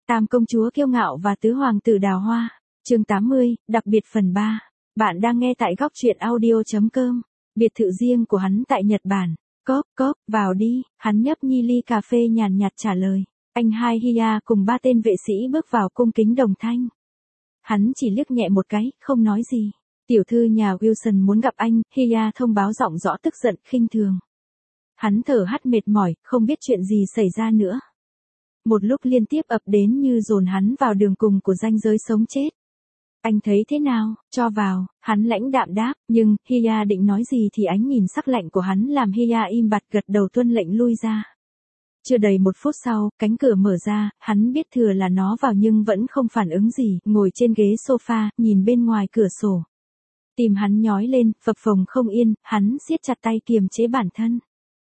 Tam công chúa kiêu ngạo và tứ hoàng tử đào hoa. Chương 80, đặc biệt phần 3. Bạn đang nghe tại góc truyện audio.com. Biệt thự riêng của hắn tại Nhật Bản. Cốc, vào đi, hắn nhấp nhi ly cà phê nhàn nhạt trả lời. Anh hai Hiya cùng 3 tên vệ sĩ bước vào cung kính đồng thanh. Hắn chỉ liếc nhẹ một cái, không nói gì. Tiểu thư nhà Wilson muốn gặp anh, Hiya thông báo giọng rõ tức giận, khinh thường. Hắn thở hắt mệt mỏi, không biết chuyện gì xảy ra nữa. Một lúc liên tiếp ập đến như dồn hắn vào đường cùng của ranh giới sống chết. Anh thấy thế nào, cho vào, hắn lãnh đạm đáp, nhưng, Hiya định nói gì thì ánh nhìn sắc lạnh của hắn làm Hiya im bặt gật đầu tuân lệnh lui ra. Chưa đầy 1 phút sau, cánh cửa mở ra, hắn biết thừa là nó vào nhưng vẫn không phản ứng gì, ngồi trên ghế sofa, nhìn bên ngoài cửa sổ. Tim hắn nhói lên, phập phồng không yên, hắn siết chặt tay kiềm chế bản thân.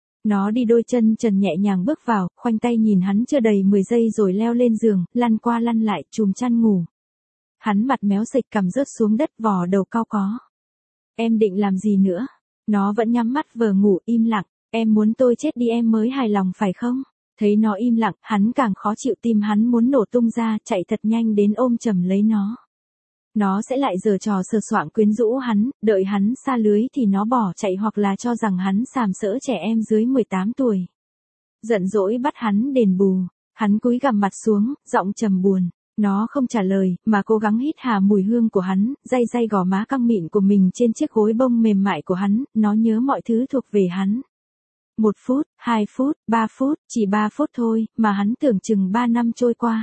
Nó đi đôi chân trần nhẹ nhàng bước vào, khoanh tay nhìn hắn chưa đầy 10 giây rồi leo lên giường, lăn qua lăn lại, chùm chăn ngủ. Hắn mặt méo xệch cằm rớt xuống đất vò đầu cau có. Em định làm gì nữa? Nó vẫn nhắm mắt vờ ngủ im lặng. Em muốn tôi chết đi em mới hài lòng phải không? Thấy nó im lặng, hắn càng khó chịu, tim hắn muốn nổ tung ra, chạy thật nhanh đến ôm chầm lấy nó. Nó sẽ lại giở trò sờ soạng quyến rũ hắn, đợi hắn xa lưới thì nó bỏ chạy hoặc là cho rằng hắn sàm sỡ trẻ em dưới 18 tuổi. Giận dỗi bắt hắn đền bù, hắn cúi gằm mặt xuống, giọng trầm buồn. Nó không trả lời, mà cố gắng hít hà mùi hương của hắn, day gò má căng mịn của mình trên chiếc gối bông mềm mại của hắn, nó nhớ mọi thứ thuộc về hắn. 1 phút, 2 phút, 3 phút, chỉ 3 phút thôi, mà hắn tưởng chừng 3 năm trôi qua.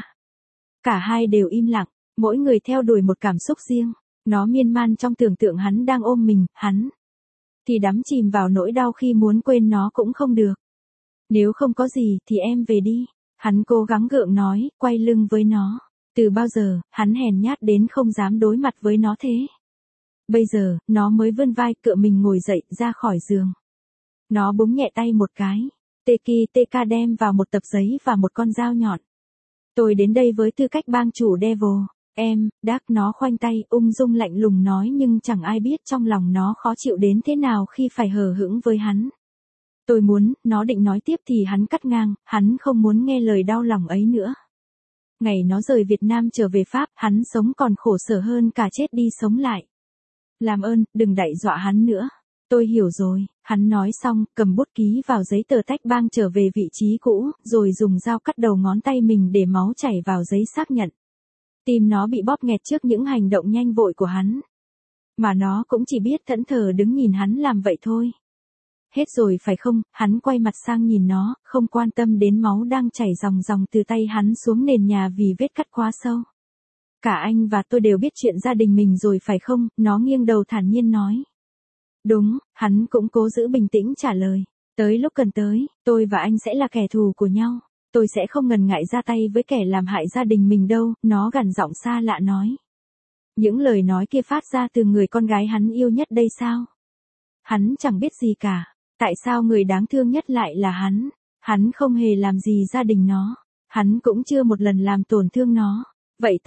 Cả hai đều im lặng, mỗi người theo đuổi một cảm xúc riêng. Nó miên man trong tưởng tượng hắn đang ôm mình, hắn thì đắm chìm vào nỗi đau khi muốn quên nó cũng không được. Nếu không có gì thì em về đi. Hắn cố gắng gượng nói, quay lưng với nó. Từ bao giờ, hắn hèn nhát đến không dám đối mặt với nó thế. Bây giờ, nó mới vươn vai cựa mình ngồi dậy ra khỏi giường. Nó búng nhẹ tay một cái. TK đem vào một tập giấy và một con dao nhọn. Tôi đến đây với tư cách bang chủ Devil. Em, Đắc nó khoanh tay, ung dung lạnh lùng nói nhưng chẳng ai biết trong lòng nó khó chịu đến thế nào khi phải hờ hững với hắn. Tôi muốn, nó định nói tiếp thì hắn cắt ngang, hắn không muốn nghe lời đau lòng ấy nữa. Ngày nó rời Việt Nam trở về Pháp, hắn sống còn khổ sở hơn cả chết đi sống lại. Làm ơn, đừng đậy dọa hắn nữa. Tôi hiểu rồi, hắn nói xong, cầm bút ký vào giấy tờ tách bang trở về vị trí cũ, rồi dùng dao cắt đầu ngón tay mình để máu chảy vào giấy xác nhận. Tim nó bị bóp nghẹt trước những hành động nhanh vội của hắn. Mà nó cũng chỉ biết thẫn thờ đứng nhìn hắn làm vậy thôi. Hết rồi phải không? Hắn quay mặt sang nhìn nó, không quan tâm đến máu đang chảy ròng ròng từ tay hắn xuống nền nhà vì vết cắt quá sâu. Cả anh và tôi đều biết chuyện gia đình mình rồi phải không? Nó nghiêng đầu thản nhiên nói. Đúng, hắn cũng cố giữ bình tĩnh trả lời. Tới lúc cần tới, tôi và anh sẽ là kẻ thù của nhau. Tôi sẽ không ngần ngại ra tay với kẻ làm hại gia đình mình đâu, nó gằn giọng xa lạ nói. Những lời nói kia phát ra từ người con gái hắn yêu nhất đây sao? Hắn chẳng biết gì cả. Tại sao người đáng thương nhất lại là hắn? Hắn không hề làm gì gia đình nó. Hắn cũng chưa một lần làm tổn thương nó. Vậy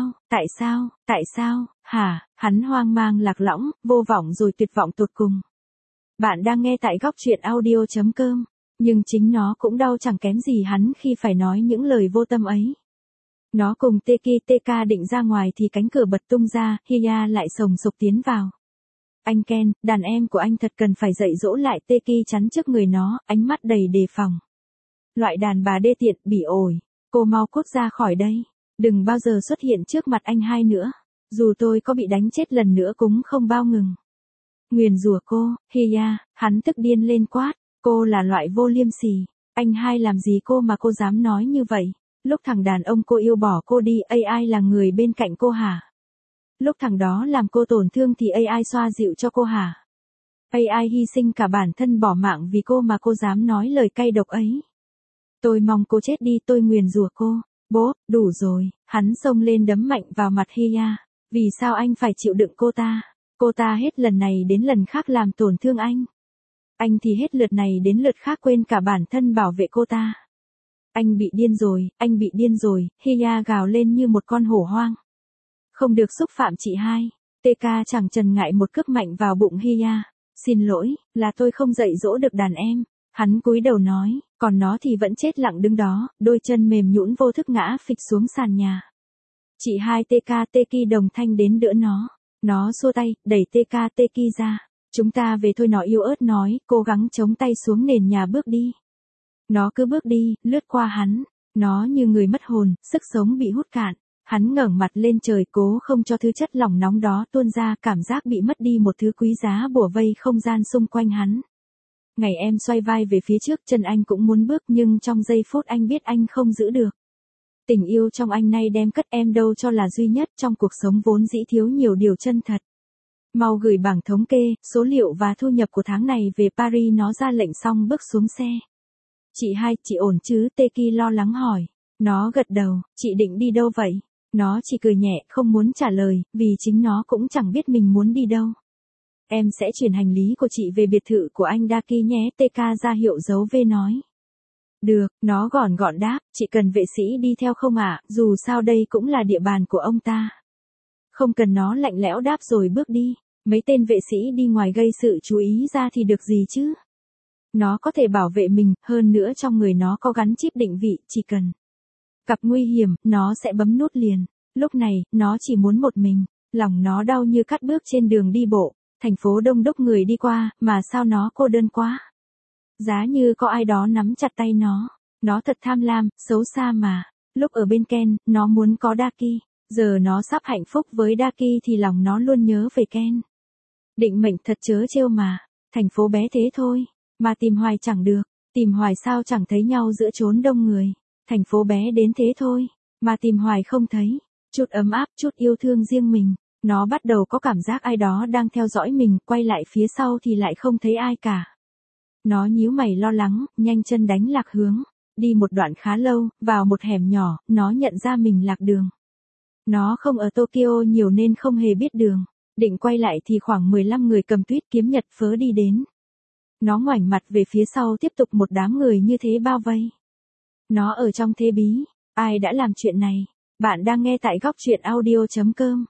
tại sao, hả? Hắn hoang mang lạc lõng, vô vọng rồi tuyệt vọng tột cùng. Bạn đang nghe tại góc truyện audio.com. Nhưng chính nó cũng đau chẳng kém gì hắn khi phải nói những lời vô tâm ấy. Nó cùng TK định ra ngoài thì cánh cửa bật tung ra, Hiya lại sồng sộc tiến vào. Anh Ken, đàn em của anh thật cần phải dạy dỗ lại. TK chắn trước người nó, ánh mắt đầy đề phòng. Loại đàn bà đê tiện, bỉ ổi. Cô mau cút ra khỏi đây. Đừng bao giờ xuất hiện trước mặt anh hai nữa. Dù tôi có bị đánh chết lần nữa cũng không bao ngừng. Nguyền rủa cô, Hiya, hắn tức điên lên quát. Cô là loại vô liêm sỉ. Anh hai làm gì cô mà cô dám nói như vậy? Lúc thằng đàn ông cô yêu bỏ cô đi, AI là người bên cạnh cô hả? Lúc thằng đó làm cô tổn thương thì AI xoa dịu cho cô hả? AI hy sinh cả bản thân bỏ mạng vì cô mà cô dám nói lời cay độc ấy. Tôi mong cô chết đi, tôi nguyền rủa cô. Bố, đủ rồi, hắn xông lên đấm mạnh vào mặt Hiya. Vì sao anh phải chịu đựng cô ta? Cô ta hết lần này đến lần khác làm tổn thương anh. Anh thì hết lượt này đến lượt khác quên cả bản thân bảo vệ cô ta. Anh bị điên rồi, Hiya gào lên như một con hổ hoang. Không được xúc phạm chị hai. TK chẳng chần ngại một cước mạnh vào bụng Hiya. Xin lỗi, là tôi không dạy dỗ được đàn em. Hắn cúi đầu nói, Còn nó thì vẫn chết lặng đứng đó, đôi chân mềm nhũn vô thức ngã phịch xuống sàn nhà. Chị hai Teki đồng thanh đến đỡ nó. Nó xua tay, đẩy Teki ra. Chúng ta về thôi, nó yếu ớt nói, cố gắng chống tay xuống nền nhà bước đi. Nó cứ bước đi, lướt qua hắn. Nó như người mất hồn, sức sống bị hút cạn. Hắn ngẩng mặt lên trời cố không cho thứ chất lỏng nóng đó tuôn ra, cảm giác bị mất đi một thứ quý giá bủa vây không gian xung quanh hắn. Ngày em xoay vai về phía trước, chân anh cũng muốn bước nhưng trong giây phút anh biết anh không giữ được. Tình yêu trong anh nay đem cất em đâu cho là duy nhất, trong cuộc sống vốn dĩ thiếu nhiều điều chân thật. Mau gửi bảng thống kê, số liệu và thu nhập của tháng này về Paris. Nó ra lệnh xong bước xuống xe. Chị hai, chị ổn chứ? Teki lo lắng hỏi. Nó gật đầu, chị định đi đâu vậy? Nó chỉ cười nhẹ, không muốn trả lời, vì chính nó cũng chẳng biết mình muốn đi đâu. Em sẽ chuyển hành lý của chị về biệt thự của anh Daki nhé. TK ra hiệu dấu V nói. Được, nó gọn gọn đáp, chị cần vệ sĩ đi theo không ạ? Dù sao đây cũng là địa bàn của ông ta. Không cần, nó lạnh lẽo đáp rồi bước đi. Mấy tên vệ sĩ đi ngoài gây sự chú ý ra thì được gì chứ? Nó có thể bảo vệ mình, hơn nữa trong người nó có gắn chip định vị, chỉ cần gặp nguy hiểm, nó sẽ bấm nút liền. Lúc này, nó chỉ muốn một mình. Lòng nó đau như cắt bước trên đường đi bộ. Thành phố đông đúc người đi qua, mà sao nó cô đơn quá. Giá như có ai đó nắm chặt tay nó. Nó thật tham lam, xấu xa mà. Lúc ở bên Ken, nó muốn có Daki. Giờ nó sắp hạnh phúc với Daki thì lòng nó luôn nhớ về Ken. Định mệnh thật trớ trêu mà. Thành phố bé thế thôi. Mà tìm hoài chẳng được. Tìm hoài sao chẳng thấy nhau giữa chốn đông người. Thành phố bé đến thế thôi. Mà tìm hoài không thấy. Chút ấm áp, chút yêu thương riêng mình. Nó bắt đầu có cảm giác ai đó đang theo dõi mình, quay lại phía sau thì lại không thấy ai cả. Nó nhíu mày lo lắng, nhanh chân đánh lạc hướng. Đi một đoạn khá lâu, vào một hẻm nhỏ, nó nhận ra mình lạc đường. Nó không ở Tokyo nhiều nên không hề biết đường. Định quay lại thì khoảng 15 người cầm tuyết kiếm nhật phớ đi đến. Nó ngoảnh mặt về phía sau, tiếp tục một đám người như thế bao vây. Nó ở trong thế bí. Ai đã làm chuyện này? Bạn đang nghe tại góc truyện audio.com.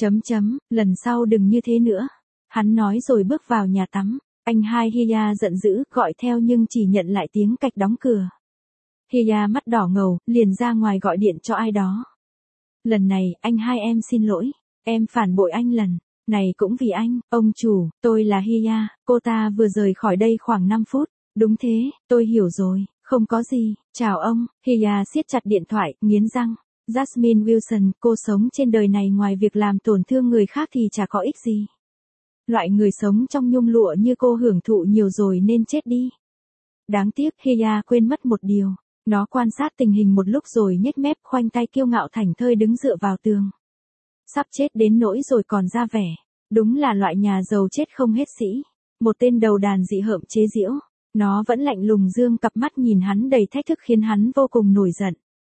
Lần sau đừng như thế nữa. Hắn nói rồi bước vào nhà tắm. Anh hai Hiya giận dữ, gọi theo nhưng chỉ nhận lại tiếng cạch đóng cửa. Hiya mắt đỏ ngầu, liền ra ngoài gọi điện cho ai đó. Lần này, anh hai em xin lỗi. Em phản bội anh lần này cũng vì anh, ông chủ, tôi là Hiya, cô ta vừa rời khỏi đây khoảng 5 phút. Đúng thế, tôi hiểu rồi, không có gì, chào ông. Hiya siết chặt điện thoại, nghiến răng. Jasmine Wilson, cô sống trên đời này ngoài việc làm tổn thương người khác thì chả có ích gì. Loại người sống trong nhung lụa như cô hưởng thụ nhiều rồi nên chết đi. Đáng tiếc, Hiya quên mất một điều. Nó quan sát tình hình một lúc rồi nhếch mép khoanh tay kiêu ngạo thảnh thơi đứng dựa vào tường. Sắp chết đến nỗi rồi còn ra vẻ. Đúng là loại nhà giàu chết không hết sĩ. Một tên đầu đàn dị hợm chế giễu. Nó vẫn lạnh lùng dương cặp mắt nhìn hắn đầy thách thức khiến hắn vô cùng nổi giận.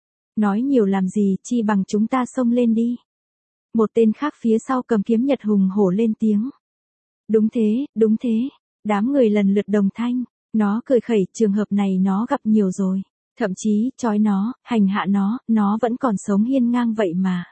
Nói nhiều làm gì, chi bằng chúng ta xông lên đi. Một tên khác phía sau cầm kiếm nhật hùng hổ lên tiếng. Đúng thế, đúng thế. Đám người lần lượt đồng thanh. Nó cười khẩy, trường hợp này nó gặp nhiều rồi. Thậm chí, trói nó, hành hạ nó vẫn còn sống hiên ngang vậy mà.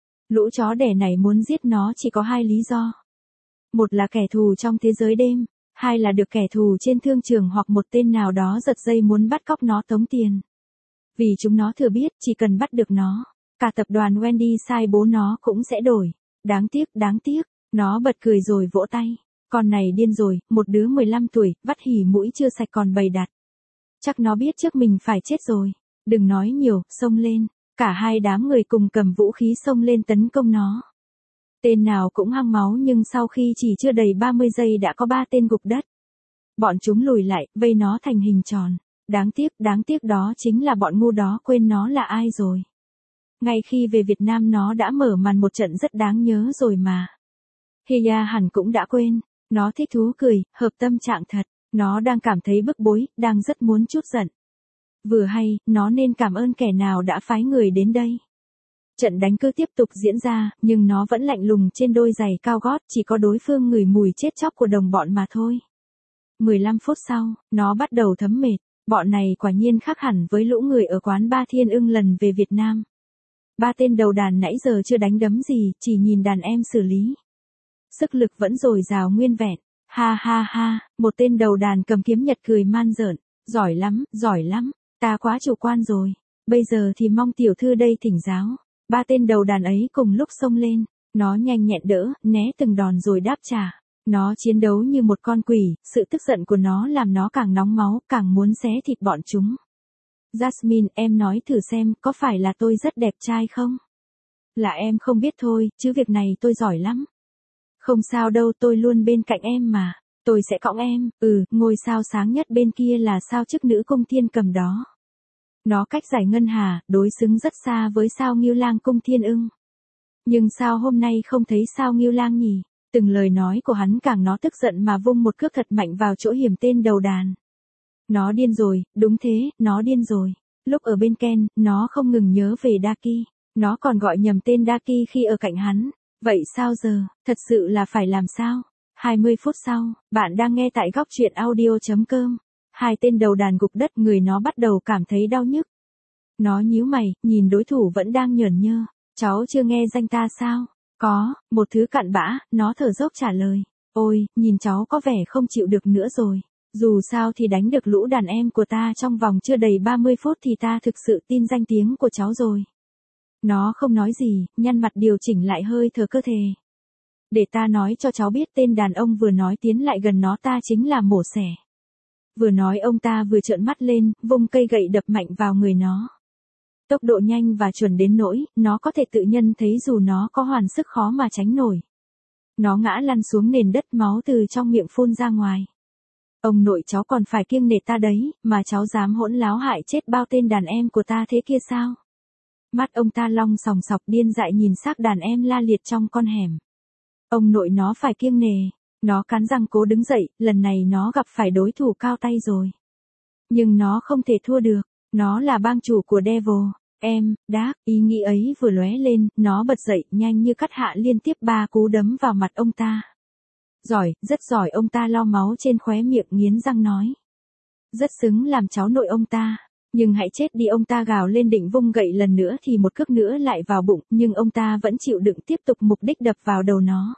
Lũ chó đẻ này muốn giết nó chỉ có hai lý do. Một là kẻ thù trong thế giới đêm, hai là được kẻ thù trên thương trường hoặc một tên nào đó giật dây muốn bắt cóc nó tống tiền. Vì chúng nó thừa biết chỉ cần bắt được nó, cả tập đoàn Wendy sai bố nó cũng sẽ đổi. Đáng tiếc, nó bật cười rồi vỗ tay. Con này điên rồi, một đứa 15 tuổi, vắt hỉ mũi chưa sạch còn bày đặt. Chắc nó biết trước mình phải chết rồi. Đừng nói nhiều, xông lên. Cả hai đám người cùng cầm vũ khí xông lên tấn công nó. Tên nào cũng hăng máu nhưng sau khi chỉ chưa đầy 30 giây đã có 3 tên gục đất. Bọn chúng lùi lại, vây nó thành hình tròn. Đáng tiếc đó chính là bọn ngu đó quên nó là ai rồi. Ngay khi về Việt Nam nó đã mở màn một trận rất đáng nhớ rồi mà. Hiya hẳn cũng đã quên. Nó thích thú cười, hợp tâm trạng thật. Nó đang cảm thấy bức bối, đang rất muốn chút giận. Vừa hay, nó nên cảm ơn kẻ nào đã phái người đến đây. Trận đánh cứ tiếp tục diễn ra, nhưng nó vẫn lạnh lùng trên đôi giày cao gót, chỉ có đối phương ngửi mùi chết chóc của đồng bọn mà thôi. 15 phút sau, nó bắt đầu thấm mệt. Bọn này quả nhiên khác hẳn với lũ người ở quán Ba Thiên Ưng lần về Việt Nam. 3 tên đầu đàn nãy giờ chưa đánh đấm gì, chỉ nhìn đàn em xử lý. Sức lực vẫn dồi dào nguyên vẹn. Ha ha ha, một tên đầu đàn cầm kiếm nhật cười man rợn, Giỏi lắm, ta quá chủ quan rồi. Bây giờ thì mong tiểu thư đây thỉnh giáo. Ba tên đầu đàn ấy cùng lúc xông lên, nó nhanh nhẹn đỡ, né từng đòn rồi đáp trả. Nó chiến đấu như một con quỷ, sự tức giận của nó làm nó càng nóng máu, càng muốn xé thịt bọn chúng. Jasmine, em nói thử xem, có phải là tôi rất đẹp trai không? Là em không biết thôi, chứ việc này tôi giỏi lắm. Không sao đâu, tôi luôn bên cạnh em mà. Tôi sẽ cõng em, ngôi sao sáng nhất bên kia là sao chức nữ cung thiên cầm đó. Nó cách giải ngân hà, đối xứng rất xa với sao Ngưu Lang cung thiên ưng. Nhưng sao hôm nay không thấy sao Ngưu Lang nhỉ? Từng lời nói của hắn càng nó tức giận mà vung một cước thật mạnh vào chỗ hiểm tên đầu đàn. Nó điên rồi, đúng thế, nó điên rồi. Lúc ở bên Ken, nó không ngừng nhớ về Daki. Nó còn gọi nhầm tên Daki khi ở cạnh hắn. Vậy sao giờ, thật sự là phải làm sao? 20 phút sau, bạn đang nghe tại góc truyện audio.com. Hai tên đầu đàn gục đất, người nó bắt đầu cảm thấy đau nhức. Nó nhíu mày, nhìn đối thủ vẫn đang nhởn nhơ. Cháu chưa nghe danh ta sao? Có, một thứ cặn bã, nó thở dốc trả lời. Ôi, nhìn cháu có vẻ không chịu được nữa rồi. Dù sao thì đánh được lũ đàn em của ta trong vòng chưa đầy 30 phút thì ta thực sự tin danh tiếng của cháu rồi. Nó không nói gì, nhăn mặt điều chỉnh lại hơi thở cơ thể. Để ta nói cho cháu biết, tên đàn ông vừa nói tiến lại gần nó ta chính là Mổ Xẻ. Vừa nói ông ta vừa trợn mắt lên, vung cây gậy đập mạnh vào người nó. Tốc độ nhanh và chuẩn đến nỗi, nó có thể tự nhân thấy dù nó có hoàn sức khó mà tránh nổi. Nó ngã lăn xuống nền đất, máu từ trong miệng phun ra ngoài. Ông nội cháu còn phải kiêng nể ta đấy, mà cháu dám hỗn láo hại chết bao tên đàn em của ta thế kia sao? Mắt ông ta long sòng sọc điên dại nhìn xác đàn em la liệt trong con hẻm. Ông nội nó phải kiêng nể. Nó cắn răng cố đứng dậy, lần này nó gặp phải đối thủ cao tay rồi. Nhưng nó không thể thua được, nó là bang chủ của Devil. Ý nghĩ ấy vừa lóe lên, nó bật dậy, nhanh như cắt hạ liên tiếp 3 cú đấm vào mặt ông ta. Giỏi, rất giỏi, ông ta lau máu trên khóe miệng nghiến răng nói. Rất xứng làm cháu nội ông ta. Nhưng hãy chết đi, ông ta gào lên định vung gậy lần nữa thì một cước nữa lại vào bụng, nhưng ông ta vẫn chịu đựng tiếp tục mục đích đập vào đầu nó.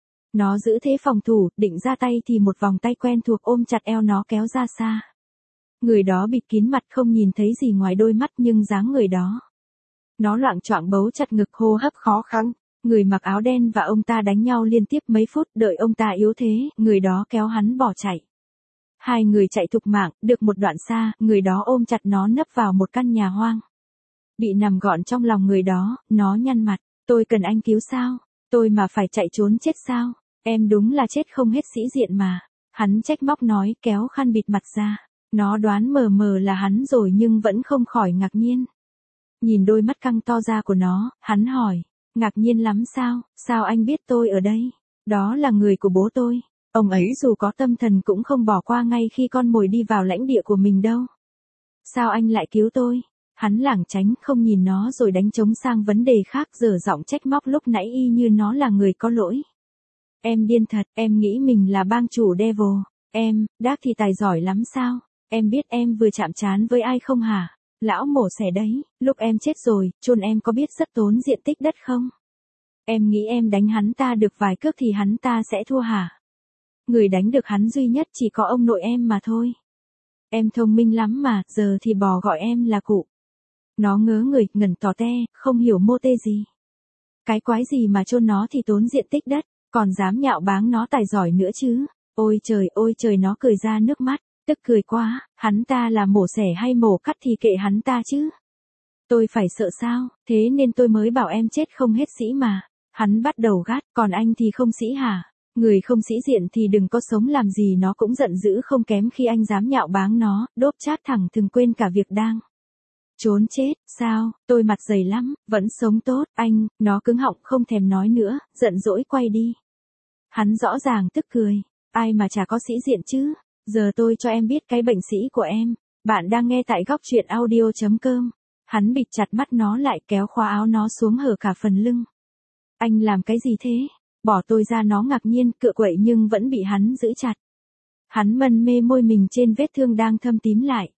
Nó giữ thế phòng thủ, định ra tay thì một vòng tay quen thuộc ôm chặt eo nó kéo ra xa. Người đó bịt kín mặt không nhìn thấy gì ngoài đôi mắt nhưng dáng người đó. Nó loạng choạng bấu chặt ngực, hô hấp khó khăn. Người mặc áo đen và ông ta đánh nhau liên tiếp mấy phút, đợi ông ta yếu thế, người đó kéo hắn bỏ chạy. Hai người chạy thục mạng, được một đoạn xa, người đó ôm chặt nó nấp vào một căn nhà hoang. Bị nằm gọn trong lòng người đó, nó nhăn mặt, tôi cần anh cứu sao? Tôi mà phải chạy trốn chết sao? Em đúng là chết không hết sĩ diện mà. Hắn trách móc nói, kéo khăn bịt mặt ra. Nó đoán mờ mờ là hắn rồi nhưng vẫn không khỏi ngạc nhiên. Nhìn đôi mắt căng to ra của nó, hắn hỏi, ngạc nhiên lắm sao? Sao anh biết tôi ở đây? Đó là người của bố tôi. Ông ấy dù có tâm thần cũng không bỏ qua ngay khi con mồi đi vào lãnh địa của mình đâu. Sao anh lại cứu tôi? Hắn lảng tránh không nhìn nó rồi đánh trống sang vấn đề khác, dở giọng trách móc lúc nãy y như nó là người có lỗi. Em điên thật, em nghĩ mình là bang chủ Devil. Đác thì tài giỏi lắm sao? Em biết em vừa chạm trán với ai không hả? Lão Mổ Xẻ đấy, lúc em chết rồi, chôn em có biết rất tốn diện tích đất không? Em nghĩ em đánh hắn ta được vài cước thì hắn ta sẽ thua hả? Người đánh được hắn duy nhất chỉ có ông nội em mà thôi. Em thông minh lắm mà, giờ thì bò gọi em là cụ. Nó ngớ người, ngẩn tò te, không hiểu mô tê gì. Cái quái gì mà chôn nó thì tốn diện tích đất, còn dám nhạo báng nó tài giỏi nữa chứ. Ôi trời, nó cười ra nước mắt, tức cười quá, hắn ta là mổ xẻ hay mổ cắt thì kệ hắn ta chứ. Tôi phải sợ sao, thế nên tôi mới bảo em chết không hết sĩ mà. Hắn bắt đầu gắt, còn anh thì không sĩ hả? Người không sĩ diện thì đừng có sống làm gì. Nó cũng giận dữ không kém khi anh dám nhạo báng nó, đốp chát thẳng thừng quên cả việc đang trốn chết. Sao, tôi mặt dày lắm, vẫn sống tốt, anh. Nó cứng họng không thèm nói nữa, giận dỗi quay đi. Hắn rõ ràng tức cười, ai mà chả có sĩ diện chứ. Giờ tôi cho em biết cái bệnh sĩ của em. Bạn đang nghe tại góc truyện audio.com. Hắn bịt chặt mắt nó lại, kéo khóa áo nó xuống hở cả phần lưng. Anh làm cái gì thế? Bỏ tôi ra. Nó ngạc nhiên, cựa quậy nhưng vẫn bị hắn giữ chặt. Hắn mân mê môi mình trên vết thương đang thâm tím lại.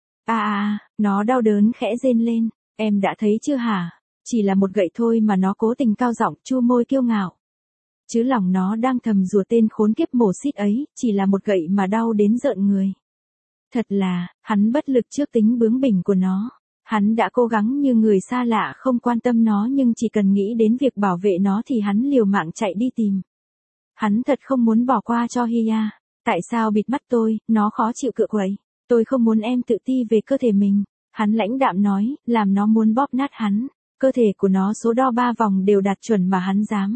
Nó đau đớn khẽ rên lên. Em đã thấy chưa hả? Chỉ là một gậy thôi mà nó cố tình cao giọng chu môi kiêu ngạo. Chứ lòng nó đang thầm rủa tên khốn kiếp mổ xít ấy, chỉ là một gậy mà đau đến rợn người. Thật là, hắn bất lực trước tính bướng bỉnh của nó. Hắn đã cố gắng như người xa lạ không quan tâm nó nhưng chỉ cần nghĩ đến việc bảo vệ nó thì hắn liều mạng chạy đi tìm. Hắn thật không muốn bỏ qua cho Hia. Tại sao bịt mắt tôi, nó khó chịu cựa quậy. Tôi không muốn em tự ti về cơ thể mình. Hắn lãnh đạm nói, làm nó muốn bóp nát hắn. Cơ thể của nó số đo 3 vòng đều đạt chuẩn mà hắn dám.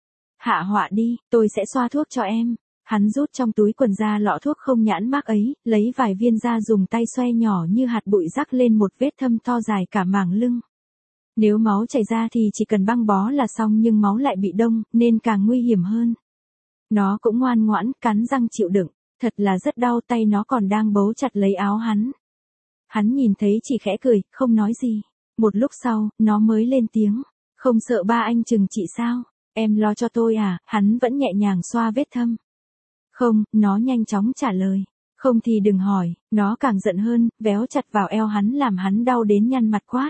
Hạ họa đi, tôi sẽ xoa thuốc cho em. Hắn rút trong túi quần ra lọ thuốc không nhãn mác ấy, lấy vài viên ra dùng tay xoay nhỏ như hạt bụi rắc lên một vết thâm to dài cả mảng lưng. Nếu máu chảy ra thì chỉ cần băng bó là xong nhưng máu lại bị đông, nên càng nguy hiểm hơn. Nó cũng ngoan ngoãn, cắn răng chịu đựng, thật là rất đau, tay nó còn đang bấu chặt lấy áo hắn. Hắn nhìn thấy chỉ khẽ cười, không nói gì. Một lúc sau, nó mới lên tiếng, không sợ ba anh trừng trị sao, em lo cho tôi à, hắn vẫn nhẹ nhàng xoa vết thâm. Không, nó nhanh chóng trả lời, không thì đừng hỏi, nó càng giận hơn, véo chặt vào eo hắn làm hắn đau đến nhăn mặt quát.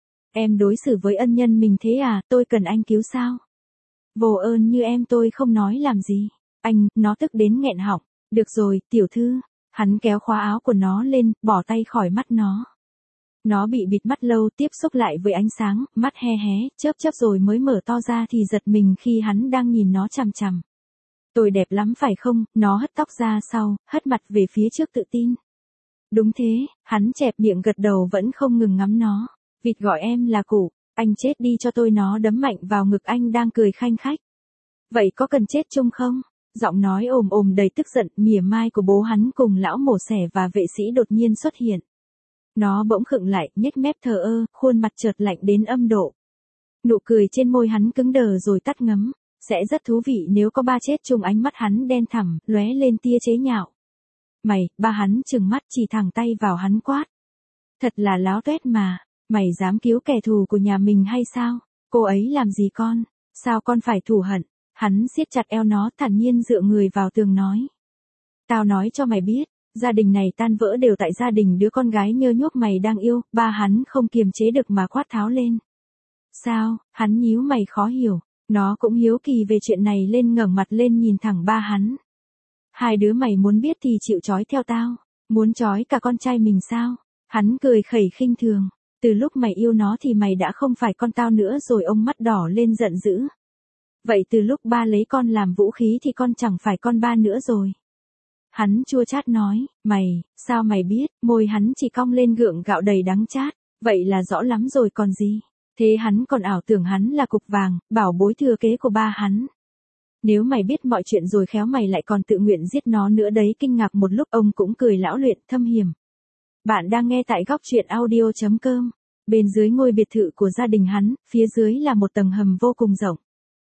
Em đối xử với ân nhân mình thế à, tôi cần anh cứu sao? Vô ơn như em tôi không nói làm gì. Anh, nó tức đến nghẹn họng. Được rồi, tiểu thư. Hắn kéo khóa áo của nó lên, bỏ tay khỏi mắt nó. Nó bị bịt mắt lâu tiếp xúc lại với ánh sáng, mắt he hé, chớp chớp rồi mới mở to ra thì giật mình khi hắn đang nhìn nó chằm chằm. Tôi đẹp lắm phải không? Nó hất tóc ra sau, hất mặt về phía trước tự tin. Đúng thế, hắn chẹp miệng gật đầu vẫn không ngừng ngắm nó. Vịt gọi em là cụ, anh chết đi cho tôi, nó đấm mạnh vào ngực anh đang cười khanh khách. Vậy có cần chết chung không? Giọng nói ồm ồm đầy tức giận, mỉa mai của bố hắn cùng lão mổ xẻ và vệ sĩ đột nhiên xuất hiện. Nó bỗng khựng lại, nhếch mép thờ ơ, khuôn mặt chợt lạnh đến âm độ. Nụ cười trên môi hắn cứng đờ rồi tắt ngấm. Sẽ rất thú vị nếu có ba chết chung, ánh mắt hắn đen thẳm, lóe lên tia chế nhạo. Mày, ba hắn trừng mắt chỉ thẳng tay vào hắn quát. Thật là láo tuét mà, mày dám cứu kẻ thù của nhà mình hay sao? Cô ấy làm gì con? Sao con phải thù hận? Hắn siết chặt eo nó thản nhiên dựa người vào tường nói. Tao nói cho mày biết, gia đình này tan vỡ đều tại gia đình đứa con gái nhơ nhuốc mày đang yêu, ba hắn không kiềm chế được mà quát tháo lên. Sao? Hắn nhíu mày khó hiểu. Nó cũng hiếu kỳ về chuyện này lên ngẩng mặt lên nhìn thẳng ba hắn. Hai đứa mày muốn biết thì chịu trói theo tao. Muốn trói cả con trai mình sao? Hắn cười khẩy khinh thường. Từ lúc mày yêu nó thì mày đã không phải con tao nữa rồi, ông mắt đỏ lên giận dữ. Vậy từ lúc ba lấy con làm vũ khí thì con chẳng phải con ba nữa rồi. Hắn chua chát nói, mày, sao mày biết? Môi hắn chỉ cong lên gượng gạo đầy đắng chát. Vậy là rõ lắm rồi còn gì. Thế hắn còn ảo tưởng hắn là cục vàng, bảo bối thừa kế của ba hắn. Nếu mày biết mọi chuyện rồi khéo mày lại còn tự nguyện giết nó nữa đấy. Kinh ngạc một lúc ông cũng cười lão luyện thâm hiểm. Bạn đang nghe tại góc truyện audio.com. Bên dưới ngôi biệt thự của gia đình hắn, phía dưới là một tầng hầm vô cùng rộng.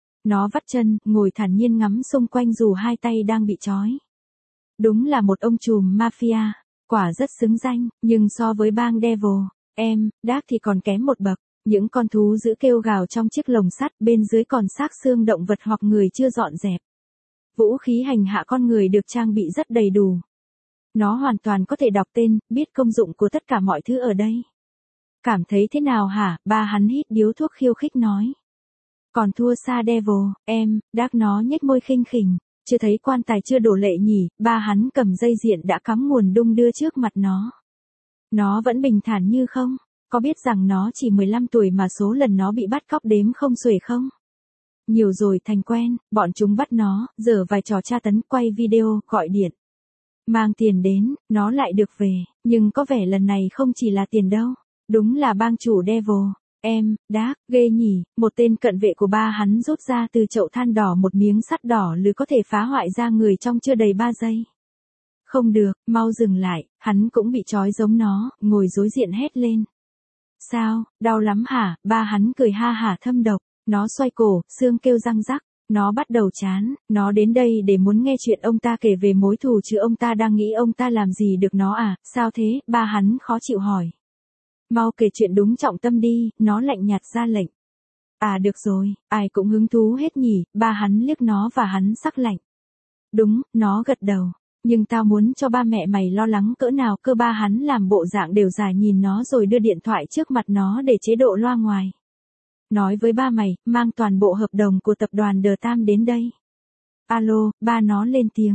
Nó vắt chân, ngồi thản nhiên ngắm xung quanh dù hai tay đang bị trói. Đúng là một ông trùm mafia, quả rất xứng danh, nhưng so với bang Devil, Dark thì còn kém một bậc. Những con thú dữ kêu gào trong chiếc lồng sắt, bên dưới còn xác xương động vật hoặc người chưa dọn dẹp. Vũ khí hành hạ con người được trang bị rất đầy đủ. Nó hoàn toàn có thể đọc tên, biết công dụng của tất cả mọi thứ ở đây. Cảm thấy thế nào hả? Ba hắn hít điếu thuốc khiêu khích nói. Còn thua xa Devil, Dark nó nhếch môi khinh khỉnh. Chưa thấy quan tài chưa đổ lệ nhỉ? Ba hắn cầm dây diện đã cắm nguồn đung đưa trước mặt nó. Nó vẫn bình thản như không. Có biết rằng nó chỉ 15 tuổi mà số lần nó bị bắt cóc đếm không xuể không? Nhiều rồi thành quen, bọn chúng bắt nó, giở vài trò tra tấn, quay video, gọi điện. Mang tiền đến, nó lại được về, nhưng có vẻ lần này không chỉ là tiền đâu. Đúng là bang chủ Dark, ghê nhỉ, một tên cận vệ của ba hắn rút ra từ chậu than đỏ một miếng sắt đỏ lư có thể phá hoại da người trong chưa đầy 3 giây. Không được, mau dừng lại, hắn cũng bị trói giống nó, ngồi đối diện hét lên. Sao, đau lắm hả? Ba hắn cười ha hả thâm độc, nó xoay cổ, xương kêu răng rắc, nó bắt đầu chán, nó đến đây để muốn nghe chuyện ông ta kể về mối thù chứ ông ta đang nghĩ ông ta làm gì được nó à, sao thế? Ba hắn khó chịu hỏi. Mau kể chuyện đúng trọng tâm đi, nó lạnh nhạt ra lệnh. À được rồi, ai cũng hứng thú hết nhỉ, ba hắn liếc nó và hắn sắc lạnh. Đúng, nó gật đầu. Nhưng tao muốn cho ba mẹ mày lo lắng cỡ nào cơ. Ba hắn làm bộ dạng đều dài nhìn nó rồi đưa điện thoại trước mặt nó để chế độ loa ngoài. Nói với ba mày, mang toàn bộ hợp đồng của tập đoàn The Tam đến đây. Alo, ba nó lên tiếng.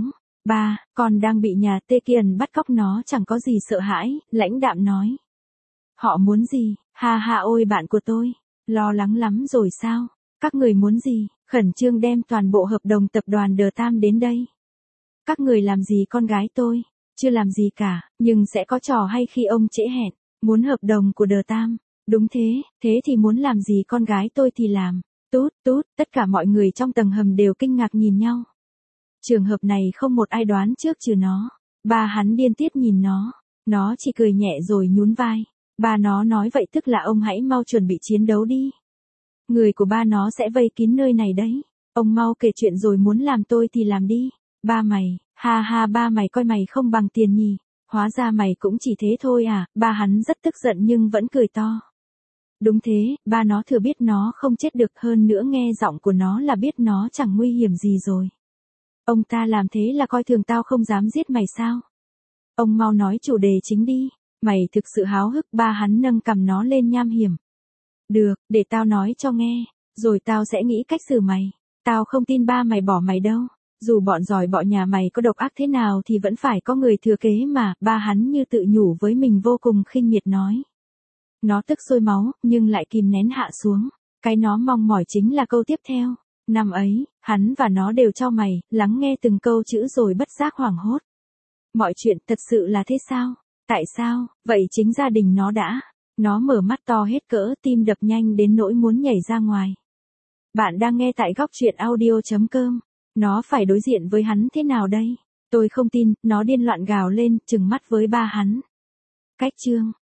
Ba, con đang bị nhà Tê Kiền bắt cóc nó chẳng có gì sợ hãi, lãnh đạm nói. Họ muốn gì? Ha ha ôi bạn của tôi. Lo lắng lắm rồi sao? Các người muốn gì? Khẩn trương đem toàn bộ hợp đồng tập đoàn Đờ Tam đến đây. Các người làm gì con gái tôi? Chưa làm gì cả, nhưng sẽ có trò hay khi ông trễ hẹn. Muốn hợp đồng của Đờ Tam. Đúng thế, thế thì muốn làm gì con gái tôi thì làm. Tút, tút, tất cả mọi người trong tầng hầm đều kinh ngạc nhìn nhau. Trường hợp này không một ai đoán trước trừ nó. Ba hắn điên tiết nhìn nó chỉ cười nhẹ rồi nhún vai. Ba nó nói vậy tức là ông hãy mau chuẩn bị chiến đấu đi. Người của ba nó sẽ vây kín nơi này đấy. Ông mau kể chuyện rồi muốn làm tôi thì làm đi. Ba mày, ha ha ba mày coi mày không bằng tiền nhỉ. Hóa ra mày cũng chỉ thế thôi à, ba hắn rất tức giận nhưng vẫn cười to. Đúng thế, ba nó thừa biết nó không chết được hơn nữa nghe giọng của nó là biết nó chẳng nguy hiểm gì rồi. Ông ta làm thế là coi thường tao không dám giết mày sao? Ông mau nói chủ đề chính đi. Mày thực sự háo hức ba hắn nâng cầm nó lên nham hiểm. Được, để tao nói cho nghe, rồi tao sẽ nghĩ cách xử mày. Tao không tin ba mày bỏ mày đâu. Dù bọn giỏi bọ nhà mày có độc ác thế nào thì vẫn phải có người thừa kế mà, ba hắn như tự nhủ với mình vô cùng khinh miệt nói. Nó tức sôi máu, nhưng lại kìm nén hạ xuống. Cái nó mong mỏi chính là câu tiếp theo. Năm ấy, hắn và nó đều cho mày, lắng nghe từng câu chữ rồi bất giác hoảng hốt. Mọi chuyện thật sự là thế sao? Tại sao? Vậy chính gia đình nó đã. Nó mở mắt to hết cỡ, tim đập nhanh đến nỗi muốn nhảy ra ngoài. Bạn đang nghe tại góc truyện audio.com. Nó phải đối diện với hắn thế nào đây? Tôi không tin, nó điên loạn gào lên, trừng mắt với ba hắn. Cách chương